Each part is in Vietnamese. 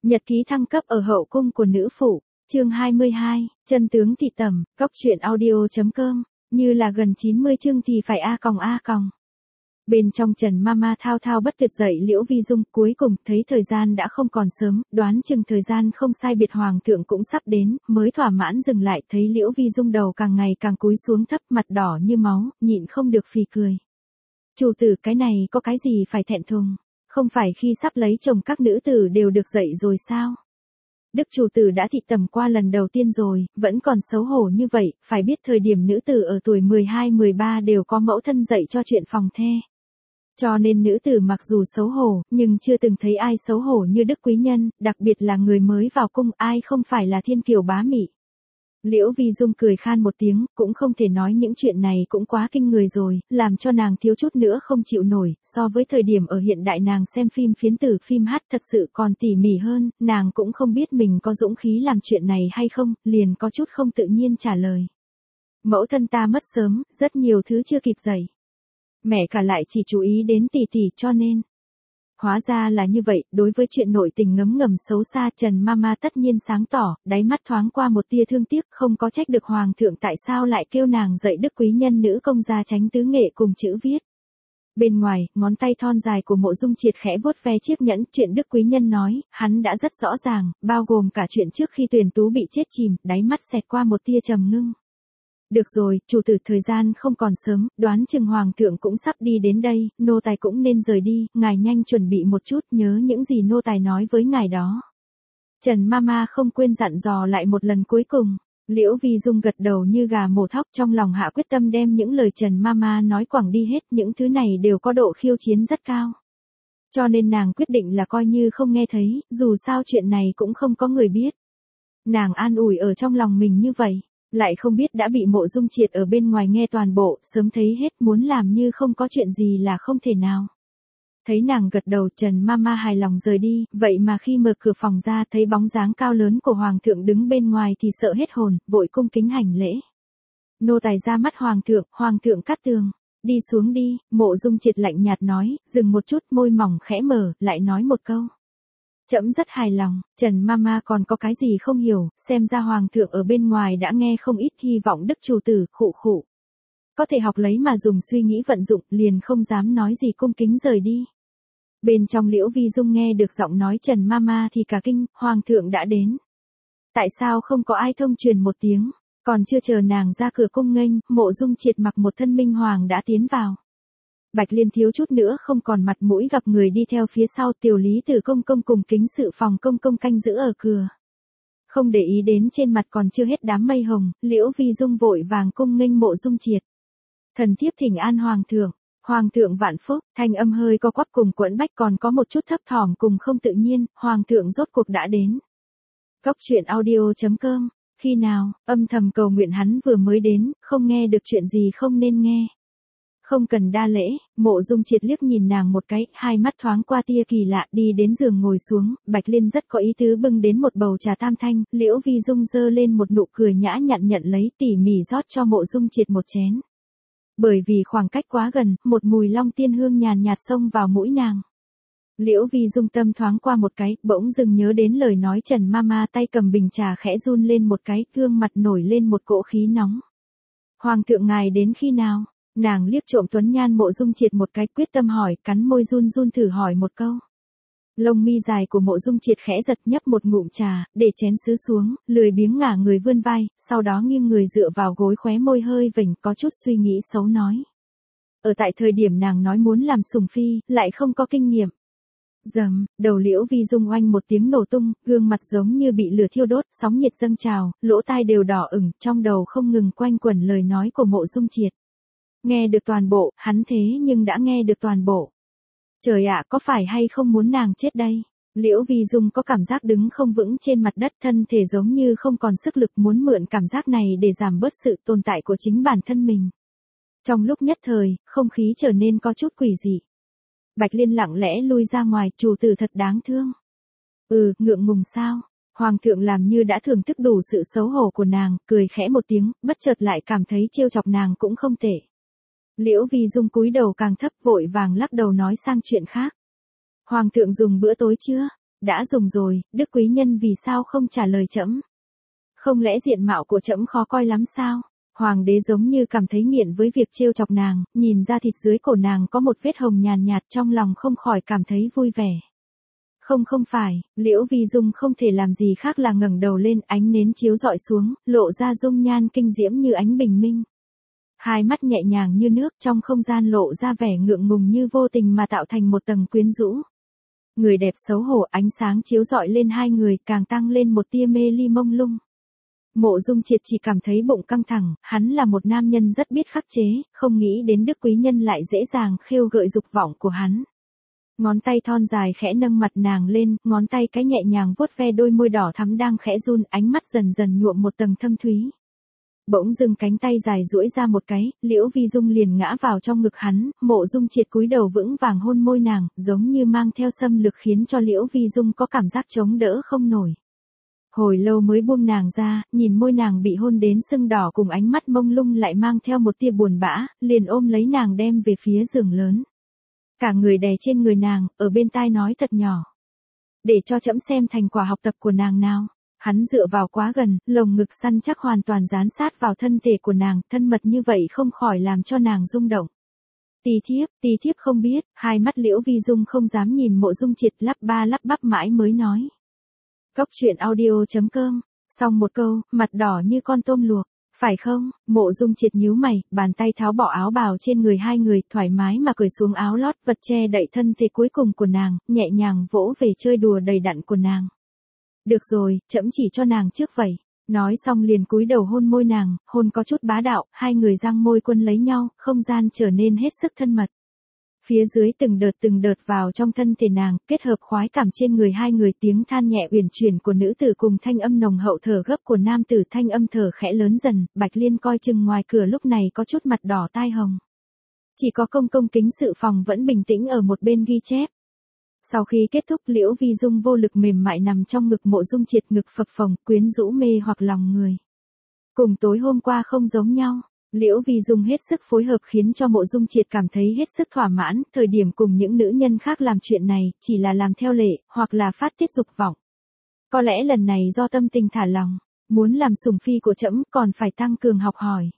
Nhật ký thăng cấp ở hậu cung của nữ phụ, chương 22, chân tướng thị tẩm, cóc truyện audio.com, như là gần 90 chương thì phải a còng. Bên trong Trần Mama thao thao bất tuyệt dậy Liễu Vi Dung, cuối cùng thấy thời gian đã không còn sớm, đoán chừng thời gian không sai biệt hoàng thượng cũng sắp đến, mới thỏa mãn dừng lại, thấy Liễu Vi Dung đầu càng ngày càng cúi xuống thấp, mặt đỏ như máu, nhịn không được phì cười. Chủ tử, cái này có cái gì phải thẹn thùng, không phải khi sắp lấy chồng các nữ tử đều được dậy rồi sao? Đức chủ tử đã thị tẩm qua lần đầu tiên rồi, vẫn còn xấu hổ như vậy, phải biết thời điểm nữ tử ở tuổi 12-13 đều có mẫu thân dạy cho chuyện phòng the. Cho nên nữ tử mặc dù xấu hổ, nhưng chưa từng thấy ai xấu hổ như Đức quý nhân, đặc biệt là người mới vào cung, ai không phải là thiên kiều bá mị. Liễu Vi Dung cười khan một tiếng, cũng không thể nói những chuyện này cũng quá kinh người rồi, làm cho nàng thiếu chút nữa không chịu nổi, so với thời điểm ở hiện đại nàng xem phim phiến tử phim hát thật sự còn tỉ mỉ hơn, nàng cũng không biết mình có dũng khí làm chuyện này hay không, liền có chút không tự nhiên trả lời. Mẫu thân ta mất sớm, rất nhiều thứ chưa kịp dậy. Mẹ cả lại chỉ chú ý đến tỷ tỷ cho nên. Hóa ra là như vậy, đối với chuyện nội tình ngấm ngầm xấu xa Trần Mama tất nhiên sáng tỏ, đáy mắt thoáng qua một tia thương tiếc, không có trách được hoàng thượng tại sao lại kêu nàng dạy Đức quý nhân nữ công gia tránh tứ nghệ cùng chữ viết. Bên ngoài, ngón tay thon dài của Mộ Dung Triệt khẽ vuốt ve chiếc nhẫn, chuyện Đức quý nhân nói, hắn đã rất rõ ràng, bao gồm cả chuyện trước khi Tuyền Tú bị chết chìm, đáy mắt xẹt qua một tia trầm ngưng. Được rồi, chủ tử, thời gian không còn sớm, đoán chừng hoàng thượng cũng sắp đi đến đây, nô tài cũng nên rời đi, ngài nhanh chuẩn bị một chút, nhớ những gì nô tài nói với ngài đó. Trần Mama không quên dặn dò lại một lần cuối cùng. Liễu Vi Dung gật đầu như gà mổ thóc, trong lòng hạ quyết tâm đem những lời Trần Mama nói quẳng đi hết, những thứ này đều có độ khiêu chiến rất cao. Cho nên nàng quyết định là coi như không nghe thấy, dù sao chuyện này cũng không có người biết. Nàng an ủi ở trong lòng mình như vậy. Lại không biết đã bị Mộ Dung Triệt ở bên ngoài nghe toàn bộ, sớm thấy hết, muốn làm như không có chuyện gì là không thể nào. Thấy nàng gật đầu, Trần Mama hài lòng rời đi, vậy mà khi mở cửa phòng ra thấy bóng dáng cao lớn của hoàng thượng đứng bên ngoài thì sợ hết hồn, vội cung kính hành lễ. Nô tài ra mắt hoàng thượng cát tường, đi xuống đi. Mộ Dung Triệt lạnh nhạt nói, dừng một chút, môi mỏng khẽ mở, lại nói một câu. Trẫm rất hài lòng. Trần Mama còn có cái gì không hiểu, xem ra hoàng thượng ở bên ngoài đã nghe không ít, hy vọng Đức chủ tử, khụ. Có thể học lấy mà dùng suy nghĩ vận dụng, liền không dám nói gì, cung kính rời đi. Bên trong Liễu Vi Dung nghe được giọng nói Trần Mama thì cả kinh, hoàng thượng đã đến. Tại sao không có ai thông truyền một tiếng, còn chưa chờ nàng ra cửa cung nghênh, Mộ Dung Triệt mặc một thân minh hoàng đã tiến vào. Bạch Liên thiếu chút nữa không còn mặt mũi gặp người đi theo phía sau, Tiểu Lý Tử công công cùng kính sự phòng công công canh giữ ở cửa. Không để ý đến trên mặt còn chưa hết đám mây hồng, Liễu Vi Dung vội vàng cung nghênh Mộ Dung Triệt. Thần thiếp thỉnh an hoàng thượng vạn phúc, thanh âm hơi co quắp cùng quẫn bách, còn có một chút thấp thỏm cùng không tự nhiên, hoàng thượng rốt cuộc đã đến. Cóc truyện audio.com, khi nào, âm thầm cầu nguyện hắn vừa mới đến, không nghe được chuyện gì không nên nghe. Không cần đa lễ. Mộ Dung Triệt liếc nhìn nàng một cái, hai mắt thoáng qua tia kỳ lạ, đi đến giường ngồi xuống, Bạch Liên rất có ý tứ bưng đến một bầu trà tam thanh, Liễu Vi Dung giơ lên một nụ cười nhã nhặn nhận lấy, tỉ mỉ rót cho Mộ Dung Triệt một chén. Bởi vì khoảng cách quá gần, một mùi long tiên hương nhàn nhạt xông vào mũi nàng. Liễu Vi Dung tâm thoáng qua một cái, bỗng dưng nhớ đến lời nói Trần Mama, tay cầm bình trà khẽ run lên một cái, gương mặt nổi lên một cỗ khí nóng. Hoàng thượng ngài đến khi nào? Nàng liếc trộm tuấn nhan Mộ Dung Triệt một cái, quyết tâm hỏi, cắn môi run run thử hỏi một câu. Lông mi dài của Mộ Dung Triệt khẽ giật, nhấp một ngụm trà, để chén sứ xuống, lười biếng ngả người vươn vai, sau đó nghiêng người dựa vào gối, khóe môi hơi vểnh, có chút suy nghĩ xấu nói. Ở tại thời điểm nàng nói muốn làm sủng phi, lại không có kinh nghiệm. Dầm, đầu Liễu Vi Dung oanh một tiếng nổ tung, gương mặt giống như bị lửa thiêu đốt, sóng nhiệt dâng trào, lỗ tai đều đỏ ửng, trong đầu không ngừng quanh quẩn lời nói của Mộ Dung Triệt. Nghe được toàn bộ, hắn thế nhưng đã nghe được toàn bộ. Trời ạ, có phải hay không muốn nàng chết đây? Liễu Vi Dung có cảm giác đứng không vững trên mặt đất, thân thể giống như không còn sức lực, muốn mượn cảm giác này để giảm bớt sự tồn tại của chính bản thân mình. Trong lúc nhất thời, không khí trở nên có chút quỷ dị. Bạch Liên lặng lẽ lui ra ngoài, chủ tử thật đáng thương. Ngượng ngùng sao? Hoàng thượng làm như đã thưởng thức đủ sự xấu hổ của nàng, cười khẽ một tiếng, bất chợt lại cảm thấy trêu chọc nàng cũng không tệ. Liễu Vi Dung cúi đầu càng thấp, vội vàng lắc đầu nói sang chuyện khác. Hoàng thượng dùng bữa tối chưa? đã dùng rồi, Đức quý nhân vì sao không trả lời trẫm? Không lẽ diện mạo của trẫm khó coi lắm sao? Hoàng đế giống như cảm thấy nghiện với việc trêu chọc nàng, nhìn ra thịt dưới cổ nàng có một vết hồng nhàn nhạt trong lòng không khỏi cảm thấy vui vẻ. Không phải, Liễu Vi Dung không thể làm gì khác là ngẩng đầu lên, ánh nến chiếu rọi xuống, lộ ra dung nhan kinh diễm như ánh bình minh. Hai mắt nhẹ nhàng như nước, trong không gian lộ ra vẻ ngượng ngùng như vô tình mà tạo thành một tầng quyến rũ. Người đẹp xấu hổ, ánh sáng chiếu rọi lên hai người, càng tăng lên một tia mê ly mông lung. Mộ Dung Triệt chỉ cảm thấy bụng căng thẳng, hắn là một nam nhân rất biết khắc chế, không nghĩ đến Đức quý nhân lại dễ dàng khêu gợi dục vọng của hắn. Ngón tay thon dài khẽ nâng mặt nàng lên, ngón tay cái nhẹ nhàng vuốt ve đôi môi đỏ thắm đang khẽ run, ánh mắt dần dần nhuộm một tầng thâm thúy. Bỗng dưng cánh tay dài duỗi ra một cái, Liễu Vi Dung liền ngã vào trong ngực hắn, Mộ Dung Triệt cúi đầu vững vàng hôn môi nàng, giống như mang theo xâm lược khiến cho Liễu Vi Dung có cảm giác chống đỡ không nổi. Hồi lâu mới buông nàng ra, nhìn môi nàng bị hôn đến sưng đỏ cùng ánh mắt mông lung lại mang theo một tia buồn bã, liền ôm lấy nàng đem về phía giường lớn. Cả người đè trên người nàng, ở bên tai nói thật nhỏ. Để cho trẫm xem thành quả học tập của nàng nào. Hắn dựa vào quá gần, lồng ngực săn chắc hoàn toàn dán sát vào thân thể của nàng, thân mật như vậy không khỏi làm cho nàng rung động. Tí thiếp không biết, hai mắt Liễu Vi Dung không dám nhìn Mộ Dung Triệt, lắp ba lắp bắp mãi mới nói. Cóc truyện audio.com, xong một câu, mặt đỏ như con tôm luộc. Phải không? Mộ Dung Triệt nhíu mày, bàn tay tháo bỏ áo bào trên người hai người, thoải mái mà cởi xuống áo lót, vật che đậy thân thể cuối cùng của nàng, nhẹ nhàng vỗ về chơi đùa đầy đặn của nàng. Được rồi, trẫm chỉ cho nàng trước vậy. Nói xong liền cúi đầu hôn môi nàng, hôn có chút bá đạo, hai người giang môi quân lấy nhau, không gian trở nên hết sức thân mật. Phía dưới từng đợt vào trong thân thể nàng, kết hợp khoái cảm trên người hai người, tiếng than nhẹ uyển chuyển của nữ tử cùng thanh âm nồng hậu thở gấp của nam tử, thanh âm thở khẽ lớn dần, Bạch Liên coi chừng ngoài cửa lúc này có chút mặt đỏ tai hồng. Chỉ có công kính sự phòng vẫn bình tĩnh ở một bên ghi chép. Sau khi kết thúc, Liễu Vi Dung vô lực mềm mại nằm trong ngực Mộ Dung Triệt, ngực phập phồng, quyến rũ mê hoặc lòng người. Cùng tối hôm qua không giống nhau. Liễu Vi Dung hết sức phối hợp khiến cho Mộ Dung Triệt cảm thấy hết sức thỏa mãn, thời điểm cùng những nữ nhân khác làm chuyện này, chỉ là làm theo lệ, hoặc là phát tiết dục vọng. Có lẽ lần này do tâm tình thả lòng, muốn làm sủng phi của trẫm còn phải tăng cường học hỏi.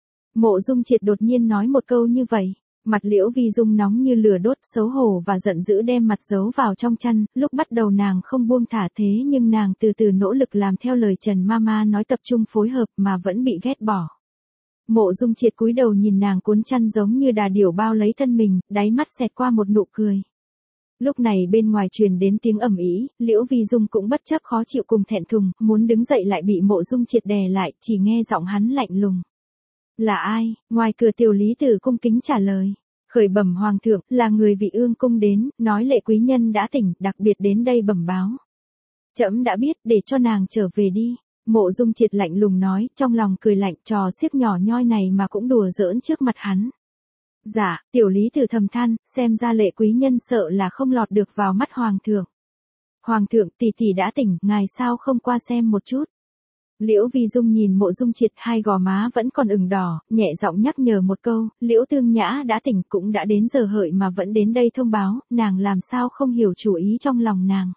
Mộ Dung Triệt đột nhiên nói một câu như vậy, mặt Liễu Vi Dung nóng như lửa đốt, xấu hổ và giận dữ đem mặt giấu vào trong chăn, lúc bắt đầu nàng không buông thả thế nhưng nàng từ từ nỗ lực làm theo lời Trần Mama nói, tập trung phối hợp mà vẫn bị ghét bỏ. Mộ Dung Triệt cúi đầu nhìn nàng cuốn chăn giống như đà điểu bao lấy thân mình, đáy mắt xẹt qua một nụ cười. Lúc này bên ngoài truyền đến tiếng ầm ĩ, Liễu Vi Dung cũng bất chấp khó chịu cùng thẹn thùng, muốn đứng dậy lại bị Mộ Dung Triệt đè lại, chỉ nghe giọng hắn lạnh lùng. Là ai? Ngoài cửa Tiểu Lý Tử cung kính trả lời. Khởi bẩm hoàng thượng, là người vị ương cung đến, nói lệ quý nhân đã tỉnh, đặc biệt đến đây bẩm báo. Trẫm đã biết, để cho nàng trở về đi. Mộ Dung Triệt lạnh lùng nói, trong lòng cười lạnh, trò xiếc nhỏ nhoi này mà cũng đùa giỡn trước mặt hắn. Dạ, Tiểu Lý Tử thầm than, xem ra lệ quý nhân sợ là không lọt được vào mắt hoàng thượng. Hoàng thượng, tỷ đã tỉnh, ngài sao không qua xem một chút. Liễu Vi Dung nhìn Mộ Dung Triệt, hai gò má vẫn còn ửng đỏ, nhẹ giọng nhắc nhở một câu, Liễu Tương Nhã đã tỉnh, cũng đã đến giờ hợi mà vẫn đến đây thông báo, nàng làm sao không hiểu chủ ý trong lòng nàng.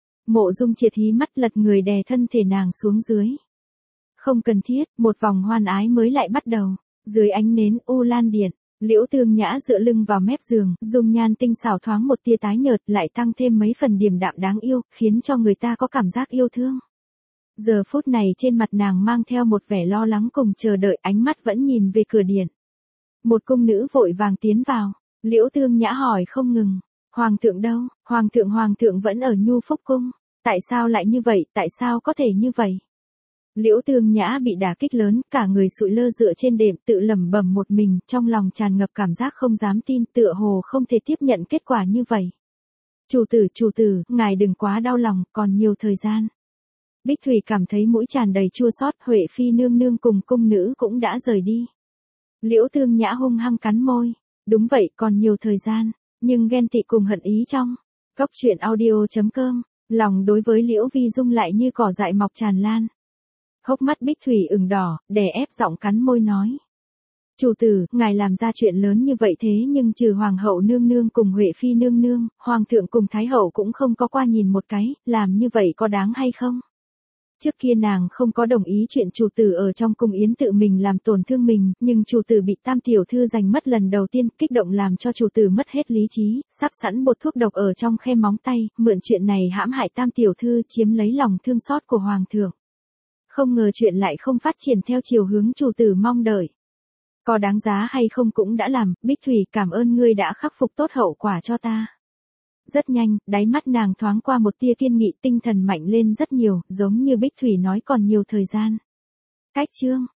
Mộ Dung Triệt hí mắt lật người đè thân thể nàng xuống dưới. Không cần thiết, một vòng hoan ái mới lại bắt đầu. Dưới ánh nến U Lan Điện, Liễu Tương Nhã dựa lưng vào mép giường, dung nhan tinh xảo thoáng một tia tái nhợt, lại tăng thêm mấy phần điềm đạm đáng yêu, khiến cho người ta có cảm giác yêu thương. Giờ phút này trên mặt nàng mang theo một vẻ lo lắng cùng chờ đợi, ánh mắt vẫn nhìn về cửa điện. Một cung nữ vội vàng tiến vào, Liễu Tương Nhã hỏi không ngừng, hoàng thượng đâu? Hoàng thượng vẫn ở Nhu Phúc cung. Tại sao lại như vậy, tại sao có thể như vậy? Liễu Tương Nhã bị đả kích lớn, cả người sụi lơ dựa trên đệm, tự lẩm bẩm một mình, trong lòng tràn ngập cảm giác không dám tin, tựa hồ không thể tiếp nhận kết quả như vậy. Chủ tử, ngài đừng quá đau lòng, còn nhiều thời gian. Bích Thủy cảm thấy mũi tràn đầy chua xót, Huệ Phi nương nương cùng cung nữ cũng đã rời đi. Liễu Tương Nhã hung hăng cắn môi, đúng vậy, còn nhiều thời gian, nhưng ghen tị cùng hận ý trong. Cóc truyện audio.com, lòng đối với Liễu Vi Dung lại như cỏ dại mọc tràn lan. Hốc mắt Bích Thủy ửng đỏ, đè ép giọng cắn môi nói. Chủ tử, ngài làm ra chuyện lớn như vậy thế nhưng trừ hoàng hậu nương nương cùng Huệ phi nương nương, hoàng thượng cùng thái hậu cũng không có qua nhìn một cái, làm như vậy có đáng hay không? Trước kia nàng không có đồng ý chuyện chủ tử ở trong cung yến tự mình làm tổn thương mình, nhưng chủ tử bị tam tiểu thư giành mất lần đầu tiên, kích động làm cho chủ tử mất hết lý trí, sắp sẵn bột thuốc độc ở trong khe móng tay, mượn chuyện này hãm hại tam tiểu thư chiếm lấy lòng thương xót của hoàng thượng. Không ngờ chuyện lại không phát triển theo chiều hướng chủ tử mong đợi. Có đáng giá hay không cũng đã làm, Bích Thủy cảm ơn ngươi đã khắc phục tốt hậu quả cho ta. Rất nhanh, đáy mắt nàng thoáng qua một tia kiên nghị, tinh thần mạnh lên rất nhiều, giống như Bích Thủy nói còn nhiều thời gian. Cách chương